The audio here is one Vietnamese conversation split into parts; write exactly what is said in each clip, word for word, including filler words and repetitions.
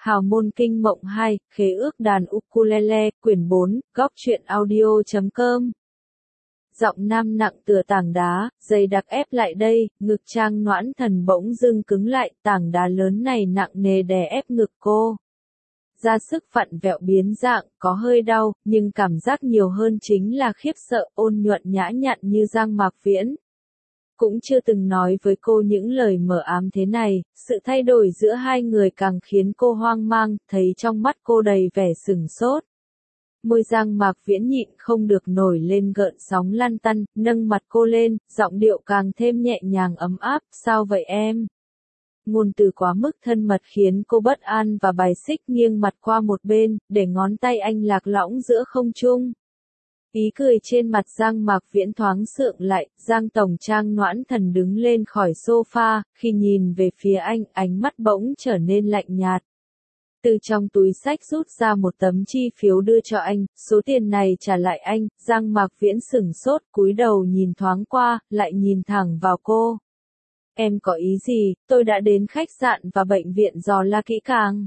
Hào môn kinh mộng hai, khế ước đàn ukulele, quyển bốn, góc truyện audio chấm com. Giọng nam nặng tựa tảng đá, dày đặc ép lại đây, ngực Trang Noãn Thần bỗng dưng cứng lại, tảng đá lớn này nặng nề đè ép ngực cô. Ra sức vặn vẹo biến dạng, có hơi đau, nhưng cảm giác nhiều hơn chính là khiếp sợ, ôn nhuận nhã nhặn như Giang Mạc Viễn. Cũng chưa từng nói với cô những lời mờ ám thế này, sự thay đổi giữa hai người càng khiến cô hoang mang, thấy trong mắt cô đầy vẻ sừng sốt. Môi Giang Mạc Viễn nhịn không được nổi lên gợn sóng lăn tăn, nâng mặt cô lên, giọng điệu càng thêm nhẹ nhàng ấm áp, sao vậy em? Ngôn từ quá mức thân mật khiến cô bất an và bài xích nghiêng mặt qua một bên, để ngón tay anh lạc lõng giữa không trung. Ý cười trên mặt Giang Mạc Viễn thoáng sượng lại, Giang Tổng. Trang Noãn Thần đứng lên khỏi sofa, khi nhìn về phía anh, ánh mắt bỗng trở nên lạnh nhạt. Từ trong túi xách rút ra một tấm chi phiếu đưa cho anh, số tiền này trả lại anh. Giang Mạc Viễn sửng sốt, cúi đầu nhìn thoáng qua, lại nhìn thẳng vào cô. Em có ý gì? Tôi đã đến khách sạn và bệnh viện dò la kỹ càng.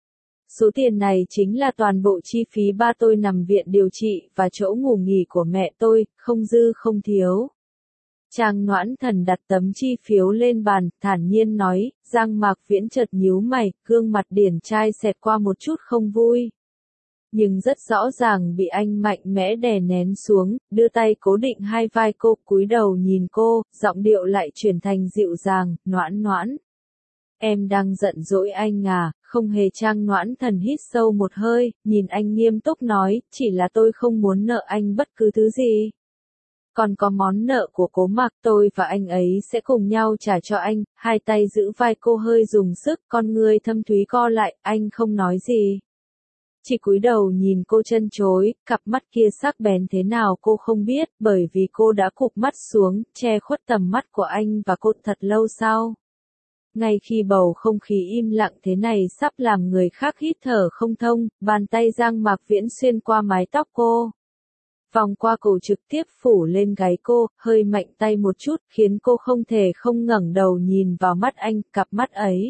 Số tiền này chính là toàn bộ chi phí ba tôi nằm viện điều trị và chỗ ngủ nghỉ của mẹ tôi, không dư không thiếu. Trang Noãn Thần đặt tấm chi phiếu lên bàn, thản nhiên nói. Giang Mạc Viễn chợt nhíu mày, gương mặt điển trai xẹt qua một chút không vui. Nhưng rất rõ ràng bị anh mạnh mẽ đè nén xuống, đưa tay cố định hai vai cô, cúi đầu nhìn cô, giọng điệu lại chuyển thành dịu dàng, Noãn Noãn. Em đang giận dỗi anh à? Không hề. Trang Noãn Thần hít sâu một hơi, nhìn anh nghiêm túc nói, chỉ là tôi không muốn nợ anh bất cứ thứ gì. Còn có món nợ của Cố Mạc, tôi và anh ấy sẽ cùng nhau trả cho anh. Hai tay giữ vai cô hơi dùng sức, con người thâm thúy co lại, anh không nói gì. Chỉ cúi đầu nhìn cô chân chối, cặp mắt kia sắc bén thế nào cô không biết, bởi vì cô đã cụp mắt xuống, che khuất tầm mắt của anh và cô thật lâu sau. Ngay khi bầu không khí im lặng thế này sắp làm người khác hít thở không thông, bàn tay Giang Mạc Viễn xuyên qua mái tóc cô. Vòng qua cổ trực tiếp phủ lên gáy cô, hơi mạnh tay một chút, khiến cô không thể không ngẩng đầu nhìn vào mắt anh, cặp mắt ấy.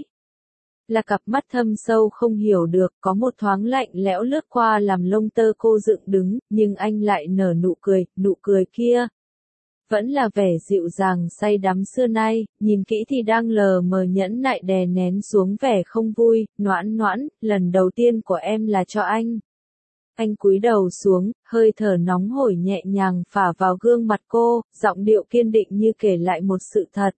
Là cặp mắt thâm sâu không hiểu được, có một thoáng lạnh lẽo lướt qua làm lông tơ cô dựng đứng, nhưng anh lại nở nụ cười, nụ cười kia. Vẫn là vẻ dịu dàng say đắm xưa nay, nhìn kỹ thì đang lờ mờ nhẫn nại đè nén xuống vẻ không vui. Noãn Noãn, lần đầu tiên của em là cho anh. Anh cúi đầu xuống, hơi thở nóng hổi nhẹ nhàng phả vào gương mặt cô, giọng điệu kiên định như kể lại một sự thật.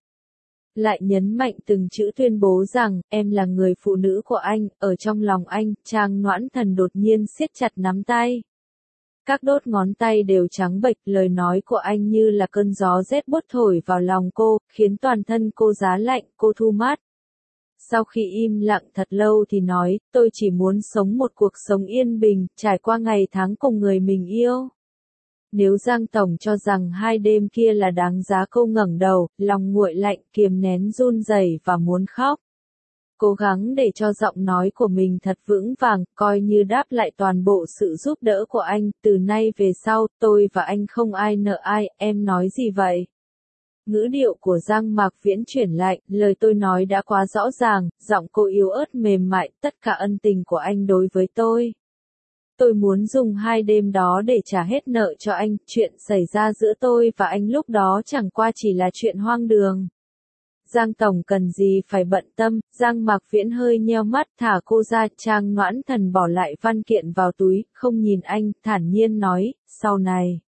Lại nhấn mạnh từng chữ tuyên bố rằng, em là người phụ nữ của anh, ở trong lòng anh. Trang Noãn Thần đột nhiên siết chặt nắm tay. Các đốt ngón tay đều trắng bệch, lời nói của anh như là cơn gió rét buốt thổi vào lòng cô, khiến toàn thân cô giá lạnh, cô thu mát. Sau khi im lặng thật lâu thì nói, tôi chỉ muốn sống một cuộc sống yên bình, trải qua ngày tháng cùng người mình yêu. Nếu Giang Tổng cho rằng hai đêm kia là đáng giá, cô ngẩng đầu, lòng nguội lạnh, kiềm nén run rẩy và muốn khóc. Cố gắng để cho giọng nói của mình thật vững vàng, coi như đáp lại toàn bộ sự giúp đỡ của anh. Từ nay về sau, tôi và anh không ai nợ ai. Em nói gì vậy? Ngữ điệu của Giang Mạc Viễn chuyển lại, lời tôi nói đã quá rõ ràng, giọng cô yếu ớt mềm mại, tất cả ân tình của anh đối với tôi. Tôi muốn dùng hai đêm đó để trả hết nợ cho anh, chuyện xảy ra giữa tôi và anh lúc đó chẳng qua chỉ là chuyện hoang đường. Giang Tổng cần gì phải bận tâm. Giang Mạc Viễn hơi nheo mắt, thả cô ra. Trang Noãn Thần bỏ lại văn kiện vào túi, không nhìn anh, thản nhiên nói, sau này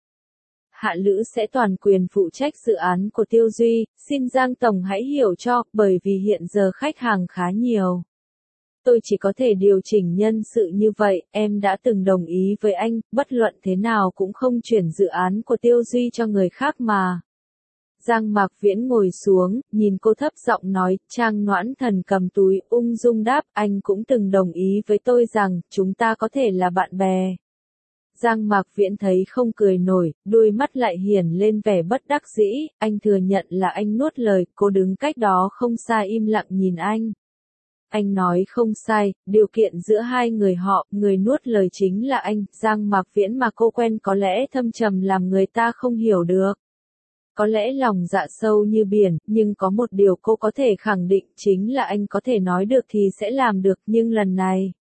Hạ Lữ sẽ toàn quyền phụ trách dự án của Tiêu Duy, xin Giang Tổng hãy hiểu cho, bởi vì hiện giờ khách hàng khá nhiều. Tôi chỉ có thể điều chỉnh nhân sự như vậy, em đã từng đồng ý với anh, bất luận thế nào cũng không chuyển dự án của Tiêu Duy cho người khác mà. Giang Mạc Viễn ngồi xuống, nhìn cô thấp giọng nói. Trang Noãn Thần cầm túi, ung dung đáp, anh cũng từng đồng ý với tôi rằng, chúng ta có thể là bạn bè. Giang Mạc Viễn thấy không cười nổi, đôi mắt lại hiển lên vẻ bất đắc dĩ, anh thừa nhận là anh nuốt lời, cô đứng cách đó không xa im lặng nhìn anh. Anh nói không sai, điều kiện giữa hai người họ, người nuốt lời chính là anh. Giang Mạc Viễn mà cô quen có lẽ thâm trầm làm người ta không hiểu được. Có lẽ lòng dạ sâu như biển, nhưng có một điều cô có thể khẳng định chính là anh có thể nói được thì sẽ làm được, nhưng lần này.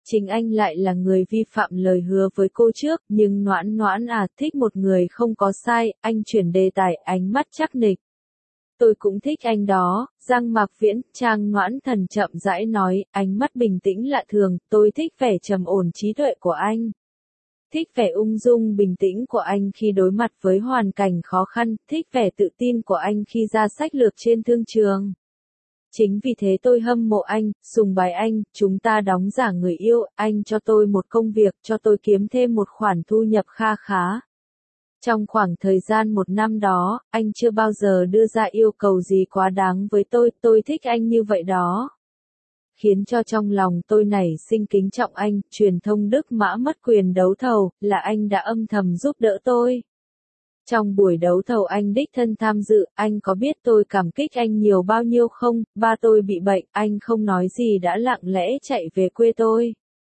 Chính anh lại là người vi phạm lời hứa với cô trước, nhưng Noãn Noãn à, thích một người không có sai, anh chuyển đề tài, ánh mắt chắc nịch. Tôi cũng thích anh đó, Giang Mạc Viễn, Trang Noãn Thần chậm rãi nói, ánh mắt bình tĩnh lạ thường, tôi thích vẻ trầm ổn trí tuệ của anh. Thích vẻ ung dung bình tĩnh của anh khi đối mặt với hoàn cảnh khó khăn, thích vẻ tự tin của anh khi ra sách lược trên thương trường. Chính vì thế tôi hâm mộ anh, sùng bái anh, chúng ta đóng giả người yêu, anh cho tôi một công việc, cho tôi kiếm thêm một khoản thu nhập kha khá. Trong khoảng thời gian một năm đó, anh chưa bao giờ đưa ra yêu cầu gì quá đáng với tôi, tôi thích anh như vậy đó. Khiến cho trong lòng tôi nảy sinh kính trọng anh, truyền thông Đức Mã mất quyền đấu thầu, là anh đã âm thầm giúp đỡ tôi. Trong buổi đấu thầu anh đích thân tham dự, anh có biết tôi cảm kích anh nhiều bao nhiêu không, ba tôi bị bệnh, anh không nói gì đã lặng lẽ chạy về quê tôi.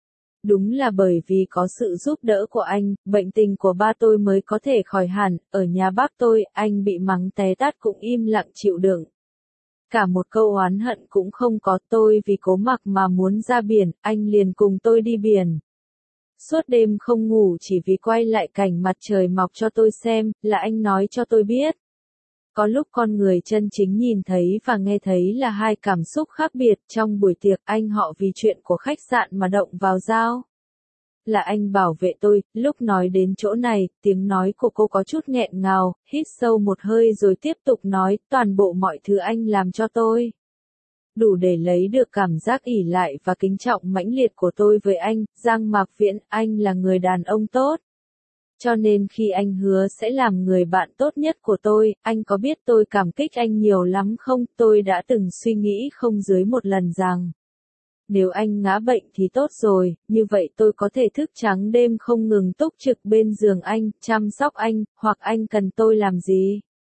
Đúng là bởi vì có sự giúp đỡ của anh, bệnh tình của ba tôi mới có thể khỏi hẳn, ở nhà bác tôi, anh bị mắng té tát cũng im lặng chịu đựng. Cả một câu oán hận cũng không có, tôi vì Cố Mặc mà muốn ra biển, anh liền cùng tôi đi biển. Suốt đêm không ngủ chỉ vì quay lại cảnh mặt trời mọc cho tôi xem, là anh nói cho tôi biết. Có lúc con người chân chính nhìn thấy và nghe thấy là hai cảm xúc khác biệt, trong buổi tiệc anh họ vì chuyện của khách sạn mà động vào dao. Là anh bảo vệ tôi, lúc nói đến chỗ này, tiếng nói của cô có chút nghẹn ngào, hít sâu một hơi rồi tiếp tục nói, toàn bộ mọi thứ anh làm cho tôi. Đủ để lấy được cảm giác ỷ lại và kính trọng mãnh liệt của tôi với anh, Giang Mạc Viễn, anh là người đàn ông tốt. Cho nên khi anh hứa sẽ làm người bạn tốt nhất của tôi, anh có biết tôi cảm kích anh nhiều lắm không? Tôi đã từng suy nghĩ không dưới một lần rằng, nếu anh ngã bệnh thì tốt rồi, như vậy tôi có thể thức trắng đêm không ngừng túc trực bên giường anh, chăm sóc anh, hoặc anh cần tôi làm gì.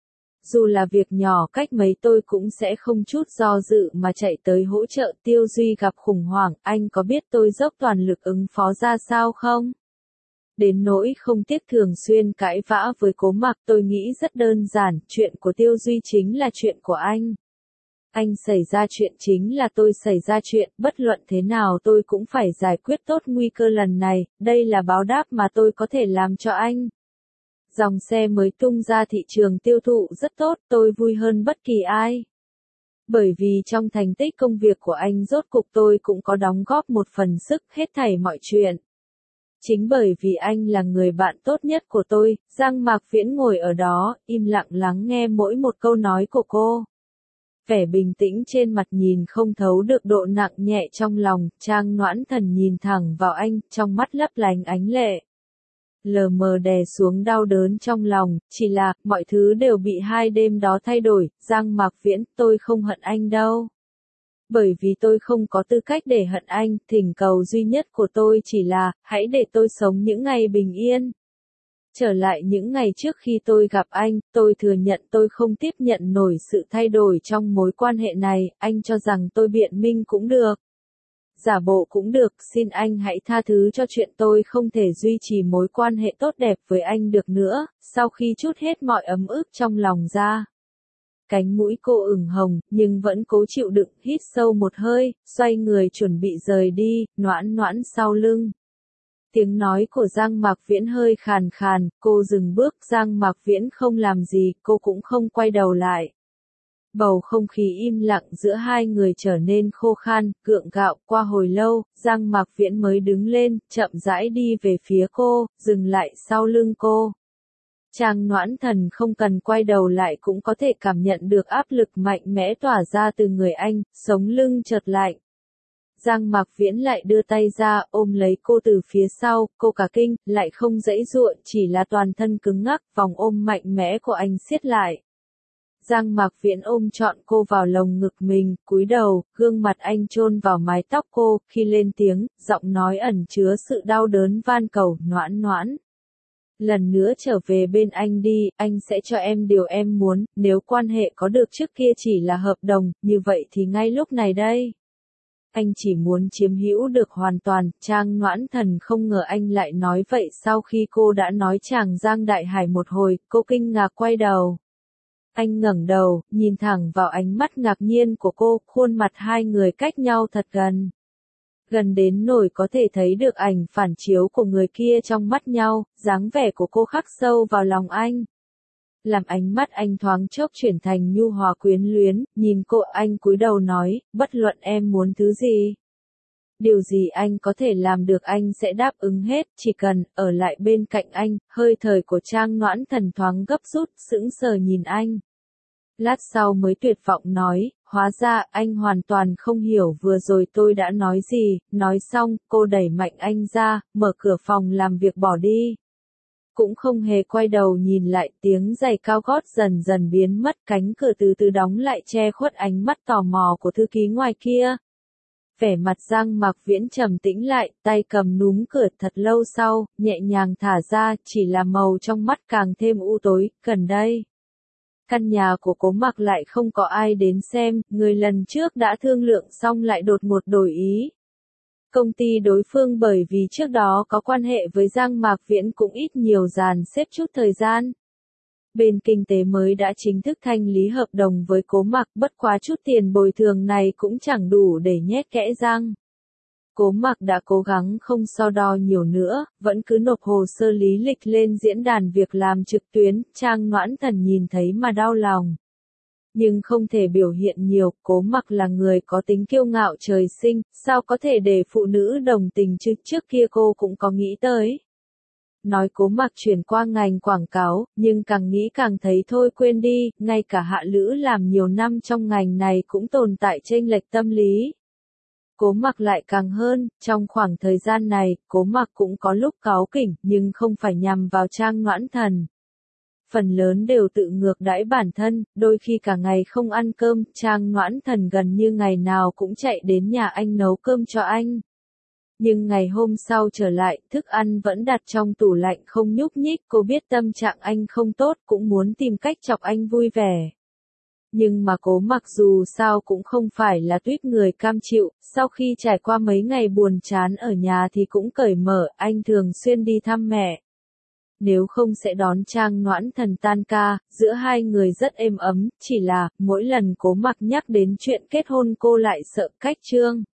Dù là việc nhỏ cách mấy tôi cũng sẽ không chút do dự mà chạy tới hỗ trợ. Tiêu Duy gặp khủng hoảng, anh có biết tôi dốc toàn lực ứng phó ra sao không? Đến nỗi không tiếc thường xuyên cãi vã với Cố Mặc, tôi nghĩ rất đơn giản, chuyện của Tiêu Duy chính là chuyện của anh. Anh xảy ra chuyện chính là tôi xảy ra chuyện, bất luận thế nào tôi cũng phải giải quyết tốt nguy cơ lần này, đây là báo đáp mà tôi có thể làm cho anh. Dòng xe mới tung ra thị trường tiêu thụ rất tốt, tôi vui hơn bất kỳ ai. Bởi vì trong thành tích công việc của anh rốt cục tôi cũng có đóng góp một phần sức, hết thảy mọi chuyện. Chính bởi vì anh là người bạn tốt nhất của tôi, Giang Mạc Viễn ngồi ở đó, im lặng lắng nghe mỗi một câu nói của cô. Vẻ bình tĩnh trên mặt nhìn không thấu được độ nặng nhẹ trong lòng, Trang Noãn Thần nhìn thẳng vào anh, trong mắt lấp lánh ánh lệ. Lờ mờ đè xuống đau đớn trong lòng, chỉ là, mọi thứ đều bị hai đêm đó thay đổi, Giang Mạc Viễn, tôi không hận anh đâu. Bởi vì tôi không có tư cách để hận anh, thỉnh cầu duy nhất của tôi chỉ là, hãy để tôi sống những ngày bình yên. Trở lại những ngày trước khi tôi gặp anh, tôi thừa nhận tôi không tiếp nhận nổi sự thay đổi trong mối quan hệ này, anh cho rằng tôi biện minh cũng được. Giả bộ cũng được, xin anh hãy tha thứ cho chuyện tôi không thể duy trì mối quan hệ tốt đẹp với anh được nữa, sau khi trút hết mọi ấm ức trong lòng ra. Cánh mũi cô ửng hồng, nhưng vẫn cố chịu đựng, hít sâu một hơi, xoay người chuẩn bị rời đi, Noãn Noãn sau lưng. Tiếng nói của Giang Mạc Viễn hơi khàn khàn, cô dừng bước, Giang Mạc Viễn không làm gì, cô cũng không quay đầu lại. Bầu không khí im lặng giữa hai người trở nên khô khan, gượng gạo, qua hồi lâu, Giang Mạc Viễn mới đứng lên, chậm rãi đi về phía cô, dừng lại sau lưng cô. Trang Noãn Thần không cần quay đầu lại cũng có thể cảm nhận được áp lực mạnh mẽ tỏa ra từ người anh, sống lưng chợt lạnh. Giang Mạc Viễn lại đưa tay ra, ôm lấy cô từ phía sau, cô cả kinh, lại không giãy giụa, chỉ là toàn thân cứng ngắc, vòng ôm mạnh mẽ của anh siết lại. Giang Mạc Viễn ôm trọn cô vào lồng ngực mình, cúi đầu, gương mặt anh chôn vào mái tóc cô, khi lên tiếng, giọng nói ẩn chứa sự đau đớn van cầu, Noãn Noãn. Lần nữa trở về bên anh đi, anh sẽ cho em điều em muốn, nếu quan hệ có được trước kia chỉ là hợp đồng, như vậy thì ngay lúc này đây. Anh chỉ muốn chiếm hữu được hoàn toàn, Trang Noãn Thần không ngờ anh lại nói vậy sau khi cô đã nói chàng Giang Đại Hải một hồi, cô kinh ngạc quay đầu. Anh ngẩng đầu, nhìn thẳng vào ánh mắt ngạc nhiên của cô, khuôn mặt hai người cách nhau thật gần. Gần đến nỗi có thể thấy được ảnh phản chiếu của người kia trong mắt nhau, dáng vẻ của cô khắc sâu vào lòng anh. Làm ánh mắt anh thoáng chốc chuyển thành nhu hòa quyến luyến, nhìn cô anh cúi đầu nói, bất luận em muốn thứ gì. Điều gì anh có thể làm được anh sẽ đáp ứng hết, chỉ cần ở lại bên cạnh anh. Hơi thời của Trang Noãn Thần thoáng gấp rút, sững sờ nhìn anh. Lát sau mới tuyệt vọng nói, hóa ra anh hoàn toàn không hiểu vừa rồi tôi đã nói gì. Nói xong, cô đẩy mạnh anh ra, mở cửa phòng làm việc bỏ đi. Cũng không hề quay đầu nhìn lại, tiếng giày cao gót dần dần biến mất, cánh cửa từ từ đóng lại che khuất ánh mắt tò mò của thư ký ngoài kia. Vẻ mặt Giang Mạc Viễn trầm tĩnh lại, tay cầm núm cửa thật lâu sau, nhẹ nhàng thả ra, chỉ là màu trong mắt càng thêm u tối. Gần đây, căn nhà của Cố Mặc lại không có ai đến xem, người lần trước đã thương lượng xong lại đột ngột đổi ý. Công ty đối phương bởi vì trước đó có quan hệ với Giang Mạc Viễn cũng ít nhiều dàn xếp chút thời gian. Bên kinh tế mới đã chính thức thanh lý hợp đồng với Cố Mặc, bất quá chút tiền bồi thường này cũng chẳng đủ để nhét kẽ răng. Cố Mặc đã cố gắng không so đo nhiều nữa, vẫn cứ nộp hồ sơ lý lịch lên diễn đàn việc làm trực tuyến. Trang Noãn Thần nhìn thấy mà đau lòng. Nhưng không thể biểu hiện nhiều, Cố Mặc là người có tính kiêu ngạo trời sinh, sao có thể để phụ nữ đồng tình chứ, trước kia cô cũng có nghĩ tới. Nói Cố Mặc chuyển qua ngành quảng cáo, nhưng càng nghĩ càng thấy thôi quên đi, ngay cả Hạ Lữ làm nhiều năm trong ngành này cũng tồn tại chênh lệch tâm lý. Cố Mặc lại càng hơn, trong khoảng thời gian này, Cố Mặc cũng có lúc cáu kỉnh, nhưng không phải nhằm vào Trang Noãn Thần. Phần lớn đều tự ngược đãi bản thân, đôi khi cả ngày không ăn cơm, Trang Noãn Thần gần như ngày nào cũng chạy đến nhà anh nấu cơm cho anh. Nhưng ngày hôm sau trở lại, thức ăn vẫn đặt trong tủ lạnh không nhúc nhích, cô biết tâm trạng anh không tốt, cũng muốn tìm cách chọc anh vui vẻ. Nhưng mà Cố Mặc dù sao cũng không phải là tuýp người cam chịu, sau khi trải qua mấy ngày buồn chán ở nhà thì cũng cởi mở, anh thường xuyên đi thăm mẹ. Nếu không sẽ đón Trang Noãn Thần tan ca, giữa hai người rất êm ấm, chỉ là, mỗi lần Cố Mặc nhắc đến chuyện kết hôn cô lại sợ cách trương.